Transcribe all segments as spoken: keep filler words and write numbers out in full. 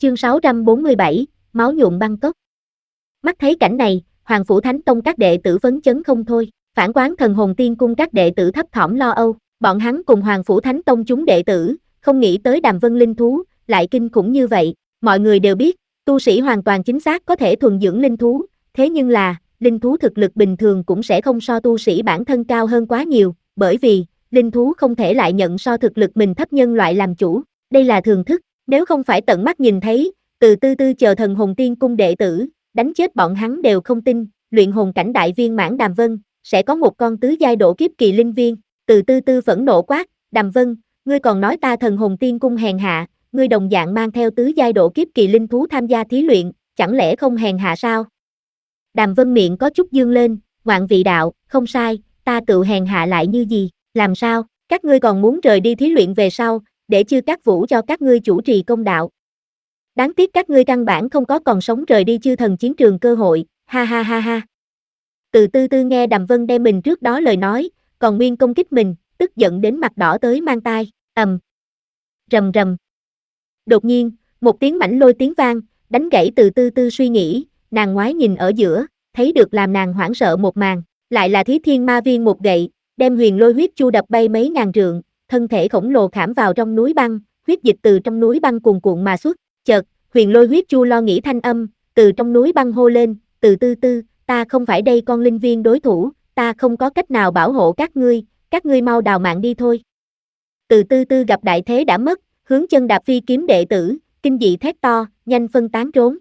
Chương sáu trăm bốn mươi bảy, máu nhuộm Bangkok. Mắt thấy cảnh này, Hoàng Phủ Thánh Tông các đệ tử phấn chấn không thôi, phản quán Thần Hồn Tiên Cung các đệ tử thấp thỏm lo âu, bọn hắn cùng Hoàng Phủ Thánh Tông chúng đệ tử, không nghĩ tới Đàm Vân linh thú, lại kinh khủng như vậy, mọi người đều biết, tu sĩ hoàn toàn chính xác có thể thuần dưỡng linh thú, thế nhưng là, linh thú thực lực bình thường cũng sẽ không so tu sĩ bản thân cao hơn quá nhiều, bởi vì, linh thú không thể lại nhận so thực lực mình thấp nhân loại làm chủ, đây là thường thức, nếu không phải tận mắt nhìn thấy, từ tư tư chờ Thần Hồn Tiên Cung đệ tử, đánh chết bọn hắn đều không tin, luyện hồn cảnh đại viên mãn Đàm Vân, sẽ có một con tứ giai độ kiếp kỳ linh viên, từ tư tư phẫn nộ quát, Đàm Vân, ngươi còn nói ta Thần Hồn Tiên Cung hèn hạ, ngươi đồng dạng mang theo tứ giai độ kiếp kỳ linh thú tham gia thí luyện, chẳng lẽ không hèn hạ sao? Đàm Vân miệng có chút dương lên, ngoạn vị đạo, không sai, ta tự hèn hạ lại như gì, làm sao, các ngươi còn muốn rời đi thí luyện về sau, để Chư Cát Vũ cho các ngươi chủ trì công đạo. Đáng tiếc các ngươi căn bản không có còn sống rời đi chư thần chiến trường cơ hội, ha ha ha ha. Từ tư tư nghe Đàm Vân đem mình trước đó lời nói, còn nguyên công kích mình, tức giận đến mặt đỏ tới mang tai, ầm. Rầm rầm. Đột nhiên, một tiếng mãnh lôi tiếng vang, đánh gãy từ tư tư suy nghĩ, nàng ngoái nhìn ở giữa, thấy được làm nàng hoảng sợ một màn, lại là Thí Thiên Ma Viên một gậy, đem huyền lôi huyết chu đập bay mấy ngàn trượng, thân thể khổng lồ khảm vào trong núi băng, huyết dịch từ trong núi băng cuồn cuộn mà xuất, chợt, huyền lôi huyết chu lo nghĩ thanh âm, từ trong núi băng hô lên, từ tư tư, ta không phải đây con linh viên đối thủ, ta không có cách nào bảo hộ các ngươi, các ngươi mau đào mạng đi thôi. Từ tư tư gặp đại thế đã mất, hướng chân đạp phi kiếm đệ tử, kinh dị thét to, nhanh phân tán trốn.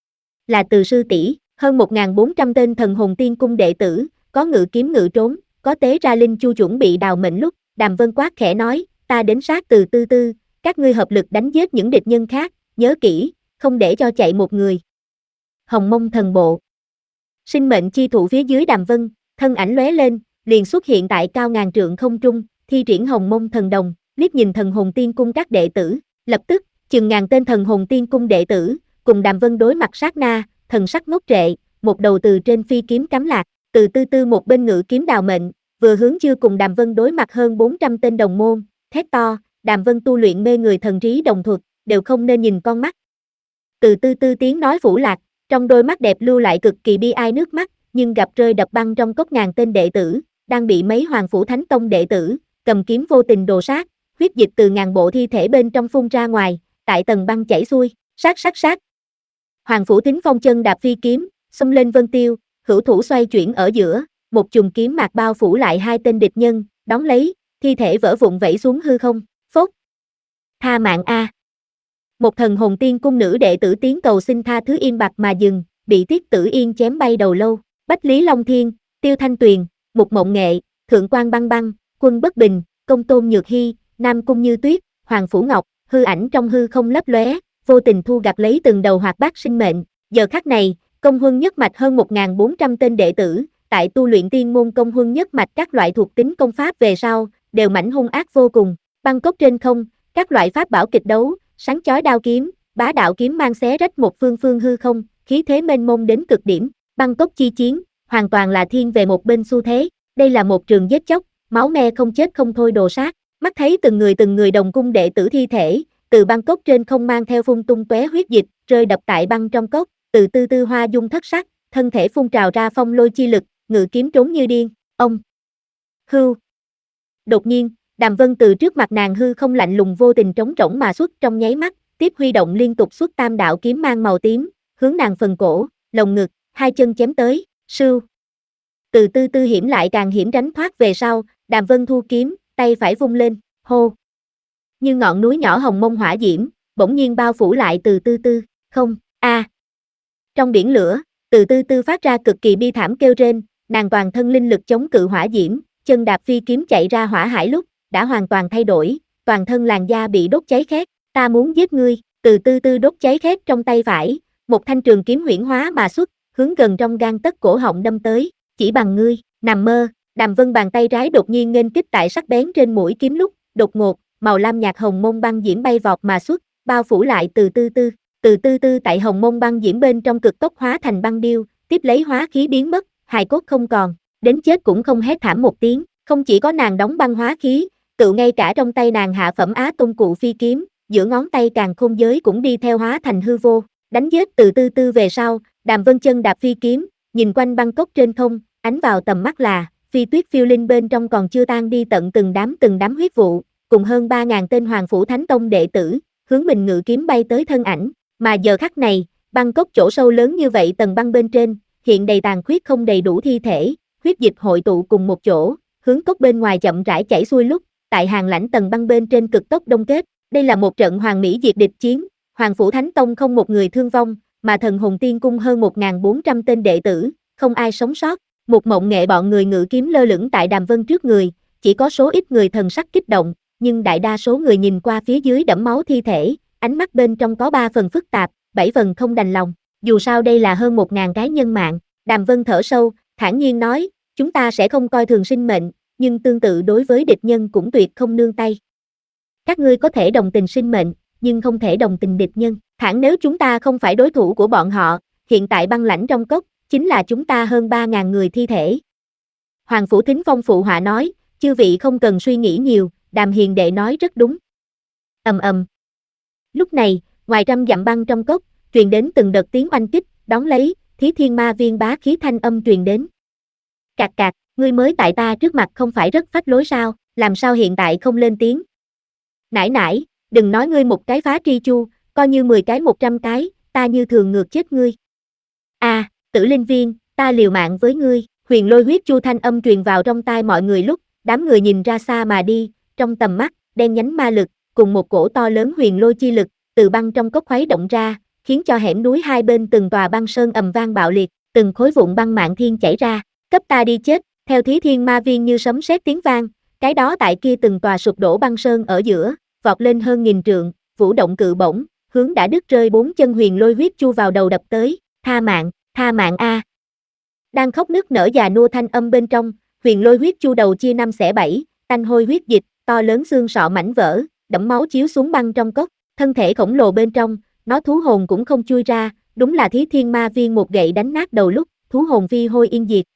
Là Từ sư tỷ, hơn một nghìn bốn trăm tên Thần Hồn Tiên Cung đệ tử, có ngự kiếm ngự trốn, có tế ra linh chu chuẩn bị đào mệnh lúc, Đàm Vân quát khẽ nói, ta đến sát Từ tư tư, các ngươi hợp lực đánh giết những địch nhân khác, nhớ kỹ, không để cho chạy một người. Hồng Mông Thần Bộ. Sinh mệnh chi thụ phía dưới Đàm Vân, thân ảnh lóe lên, liền xuất hiện tại cao ngàn trượng không trung, thi triển Hồng Mông Thần Đồng, liếc nhìn Thần Hồn Tiên Cung các đệ tử, lập tức, chừng ngàn tên Thần Hồn Tiên Cung đệ tử, cùng Đàm Vân đối mặt sát na, thần sắc ngốc trệ, một đầu từ trên phi kiếm cắm lạc, từ tư tư một bên ngự kiếm đào mệnh, vừa hướng chưa cùng Đàm Vân đối mặt hơn bốn trăm tên đồng môn, thét to, Đàm Vân tu luyện mê người thần trí đồng thuật, đều không nên nhìn con mắt. Từ tư tư tiếng nói phủ lạc, trong đôi mắt đẹp lưu lại cực kỳ bi ai nước mắt, nhưng gặp rơi đập băng trong cốc ngàn tên đệ tử, đang bị mấy Hoàng Phủ Thánh Tông đệ tử, cầm kiếm vô tình đồ sát, huyết dịch từ ngàn bộ thi thể bên trong phun ra ngoài, tại tầng băng chảy xuôi, sát sát sát. Hoàng Phủ Thính Phong chân đạp phi kiếm, xông lên vân tiêu, hữu thủ xoay chuyển ở giữa, một chùm kiếm mạc bao phủ lại hai tên địch nhân, đón lấy, thi thể vỡ vụn vẩy xuống hư không, phốt. Tha mạng a. Một Thần Hồn Tiên Cung nữ đệ tử tiến cầu xin tha thứ im bặt mà dừng, bị Tiết Tử Yên chém bay đầu lâu, Bách Lý Long Thiên, Tiêu Thanh Tuyền, Mục Mộng Nghệ, Thượng Quan Băng Băng, Quân Bất Bình, Công Tôn Nhược Hy, Nam Cung Như Tuyết, Hoàng Phủ Ngọc, hư ảnh trong hư không lấp lóe, vô tình thu gặt lấy từng đầu hoạt bát sinh mệnh. Giờ khắc này, Công Huân nhất mạch hơn một nghìn bốn trăm tên đệ tử, tại tu luyện tiên môn Công Huân nhất mạch các loại thuộc tính công pháp về sau, đều mãnh hung ác vô cùng. Bangkok trên không, các loại pháp bảo kịch đấu, sáng chói đao kiếm, bá đạo kiếm mang xé rách một phương phương hư không, khí thế mênh mông đến cực điểm. Bangkok chi chiến, hoàn toàn là thiên về một bên xu thế. Đây là một trường giết chóc, máu me không chết không thôi đồ sát. Mắt thấy từng người từng người đồng cung đệ tử thi thể, từ Bangkok trên không mang theo phun tung tóe huyết dịch, rơi đập tại băng trong cốc, từ tư tư hoa dung thất sắc, thân thể phun trào ra phong lôi chi lực, ngự kiếm trốn như điên. Ông. Hưu. Đột nhiên, Đàm Vân từ trước mặt nàng hư không lạnh lùng vô tình trống rỗng mà xuất trong nháy mắt, tiếp huy động liên tục xuất tam đạo kiếm mang màu tím, hướng nàng phần cổ, lồng ngực, hai chân chém tới, sưu. Từ tư tư hiểm lại càng hiểm tránh thoát về sau, Đàm Vân thu kiếm, tay phải vung lên, hô. Như ngọn núi nhỏ hồng mông hỏa diễm, bỗng nhiên bao phủ lại từ tư tư, không, a. À. Trong biển lửa, từ tư tư phát ra cực kỳ bi thảm kêu rên, nàng toàn thân linh lực chống cự hỏa diễm, chân đạp phi kiếm chạy ra hỏa hải lúc, đã hoàn toàn thay đổi, toàn thân làn da bị đốt cháy khét, ta muốn giết ngươi, từ tư tư đốt cháy khét trong tay phải, một thanh trường kiếm huyễn hóa mà xuất, hướng gần trong gang tấc cổ họng đâm tới, chỉ bằng ngươi, nằm mơ. Đàm Vân bàn tay trái đột nhiên nghênh kích tại sắc bén trên mũi kiếm lúc, đột ngột, màu lam nhạt hồng mông băng diễm bay vọt mà xuất, bao phủ lại từ tư tư, từ tư tư tại hồng mông băng diễm bên trong cực tốc hóa thành băng điêu, tiếp lấy hóa khí biến mất, hài cốt không còn, đến chết cũng không hét thảm một tiếng, không chỉ có nàng đóng băng hóa khí, tự ngay cả trong tay nàng hạ phẩm Á Tôn Cụ phi kiếm, giữa ngón tay càn khôn giới cũng đi theo hóa thành hư vô, đánh giết từ tư tư về sau, Đàm Vân chân đạp phi kiếm, nhìn quanh Bangkok trên không, ánh vào tầm mắt là, phi tuyết phiêu linh bên trong còn chưa tan đi tận từng đám từng đám huyết vụ, cùng hơn ba ngàn tên Hoàng Phủ Thánh Tông đệ tử, hướng mình ngự kiếm bay tới thân ảnh, mà giờ khắc này, Bangkok chỗ sâu lớn như vậy tầng băng bên trên, hiện đầy tàn khuyết không đầy đủ thi thể, huyết dịch hội tụ cùng một chỗ, hướng cốc bên ngoài chậm rãi chảy xuôi lúc, tại hàng lãnh tầng băng bên trên cực tốc đông kết, đây là một trận hoàn mỹ diệt địch chiến, Hoàng Phủ Thánh Tông không một người thương vong, mà Thần Hồn Tiên Cung hơn một nghìn bốn trăm tên đệ tử, không ai sống sót, một mộng nghệ bọn người ngự kiếm lơ lửng tại Đàm Vân trước người, chỉ có số ít người thần sắc kích động, nhưng đại đa số người nhìn qua phía dưới đẫm máu thi thể, ánh mắt bên trong có ba phần phức tạp, bảy phần không đành lòng, dù sao đây là hơn một ngàn cái nhân mạng, Đàm Vân thở sâu, thản nhiên nói, chúng ta sẽ không coi thường sinh mệnh, nhưng tương tự đối với địch nhân cũng tuyệt không nương tay. Các ngươi có thể đồng tình sinh mệnh, nhưng không thể đồng tình địch nhân, thẳng nếu chúng ta không phải đối thủ của bọn họ, hiện tại băng lãnh trong cốc, chính là chúng ta hơn ba ngàn người thi thể. Hoàng Phủ Thính Phong phụ họa nói, chư vị không cần suy nghĩ nhiều, Đàm hiền đệ nói rất đúng. Ầm ầm. Lúc này, ngoài trăm dặm băng trong cốc, truyền đến từng đợt tiếng oanh kích, đón lấy, Thí Thiên Ma Viên bá khí thanh âm truyền đến. Cạc cạc, ngươi mới tại ta trước mặt không phải rất phách lối sao, làm sao hiện tại không lên tiếng? Nãi nãi, đừng nói ngươi một cái phá tri chu, coi như mười cái một trăm cái, ta như thường ngược chết ngươi. A, à, Tử Linh Viên, ta liều mạng với ngươi, huyền lôi huyết chu thanh âm truyền vào trong tai mọi người lúc, đám người nhìn ra xa mà đi, trong tầm mắt, đen nhánh ma lực, cùng một cổ to lớn huyền lôi chi lực, từ băng trong cốc khuấy động ra, khiến cho hẻm núi hai bên từng tòa băng sơn ầm vang bạo liệt, từng khối vụn băng mạn thiên chảy ra, cấp ta đi chết, theo Thí Thiên Ma Viên như sấm sét tiếng vang, cái đó tại kia từng tòa sụp đổ băng sơn ở giữa, vọt lên hơn nghìn trượng, vũ động cự bổng, hướng đã đứt rơi bốn chân huyền lôi huyết chu vào đầu đập tới, tha mạng, tha mạng a. Đang khóc nức nở già nua thanh âm bên trong, huyền lôi huyết chu đầu chia năm xẻ bảy, tanh hôi huyết dịch, to lớn xương sọ mảnh vỡ, đẫm máu chiếu xuống băng trong cốc, thân thể khổng lồ bên trong, nó thú hồn cũng không chui ra, đúng là Thí Thiên Ma Viên một gậy đánh nát đầu lúc, thú hồn phi hôi yên diệt,